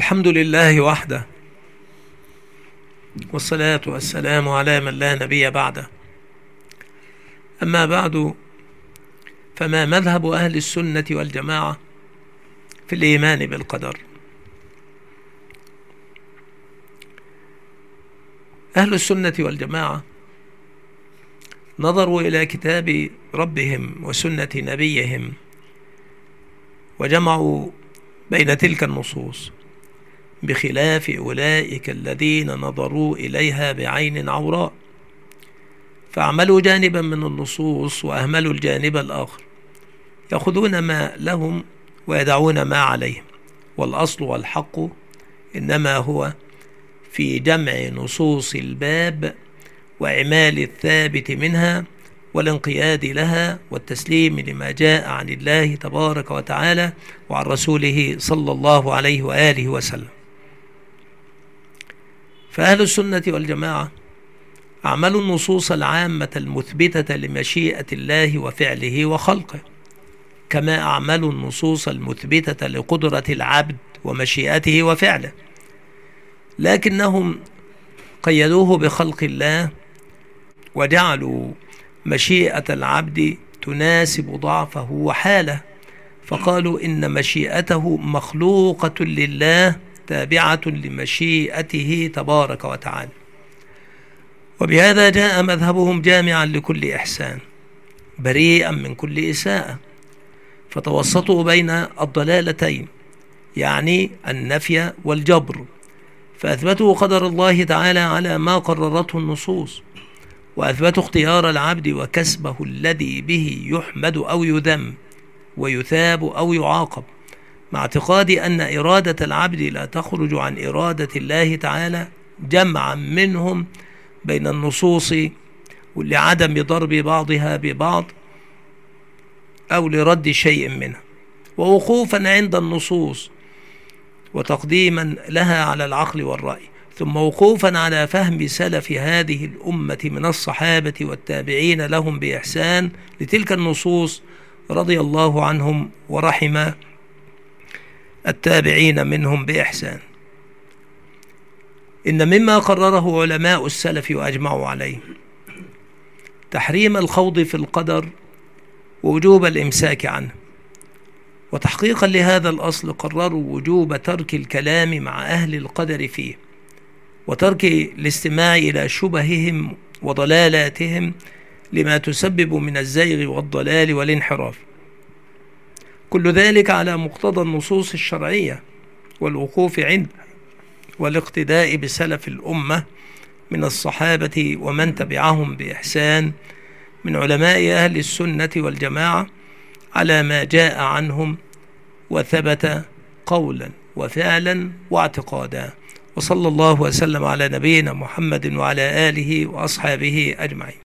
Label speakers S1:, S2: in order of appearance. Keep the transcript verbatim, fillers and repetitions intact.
S1: الحمد لله وحده، والصلاة والسلام على من لا نبي بعده. أما بعد، فما مذهب أهل السنة والجماعة في الإيمان بالقدر؟ أهل السنة والجماعة نظروا إلى كتاب ربهم وسنة نبيهم وجمعوا بين تلك النصوص، بخلاف أولئك الذين نظروا إليها بعين عوراء، فأعملوا جانبا من النصوص وأهملوا الجانب الآخر، يأخذون ما لهم ويدعون ما عليهم. والأصل والحق إنما هو في جمع نصوص الباب وإعمال الثابت منها والانقياد لها والتسليم لما جاء عن الله تبارك وتعالى وعن رسوله صلى الله عليه وآله وسلم. فأهل السنة والجماعة أعملوا النصوص العامة المثبتة لمشيئة الله وفعله وخلقه، كما أعملوا النصوص المثبتة لقدرة العبد ومشيئته وفعله، لكنهم قيدوه بخلق الله وجعلوا مشيئة العبد تناسب ضعفه وحاله، فقالوا إن مشيئته مخلوقة لله تابعة لمشيئته تبارك وتعالى. وبهذا جاء مذهبهم جامعا لكل إحسان بريئا من كل إساءة، فتوسطوا بين الضلالتين، يعني النفي والجبر، فأثبتوا قدر الله تعالى على ما قررته النصوص، وأثبتوا اختيار العبد وكسبه الذي به يحمد أو يذم ويثاب أو يعاقب، مع اعتقاد أن إرادة العبد لا تخرج عن إرادة الله تعالى، جمعا منهم بين النصوص لعدم ضرب بعضها ببعض أو لرد شيء منها، ووقوفا عند النصوص وتقديما لها على العقل والرأي، ثم وقوفا على فهم سلف هذه الأمة من الصحابة والتابعين لهم بإحسان لتلك النصوص رضي الله عنهم ورحم التابعين منهم بإحسان. إن مما قرره علماء السلف وأجمعوا عليه تحريم الخوض في القدر ووجوب الإمساك عنه، وتحقيقا لهذا الأصل قرروا وجوب ترك الكلام مع أهل القدر فيه، وترك الاستماع إلى شبههم وضلالاتهم لما تسبب من الزيغ والضلال والانحراف، كل ذلك على مقتضى النصوص الشرعية والوقوف عندها والاقتداء بسلف الأمة من الصحابة ومن تبعهم بإحسان من علماء أهل السنة والجماعة على ما جاء عنهم وثبت قولا وفعلا واعتقادا. وصلى الله وسلم على نبينا محمد وعلى آله وأصحابه أجمعين.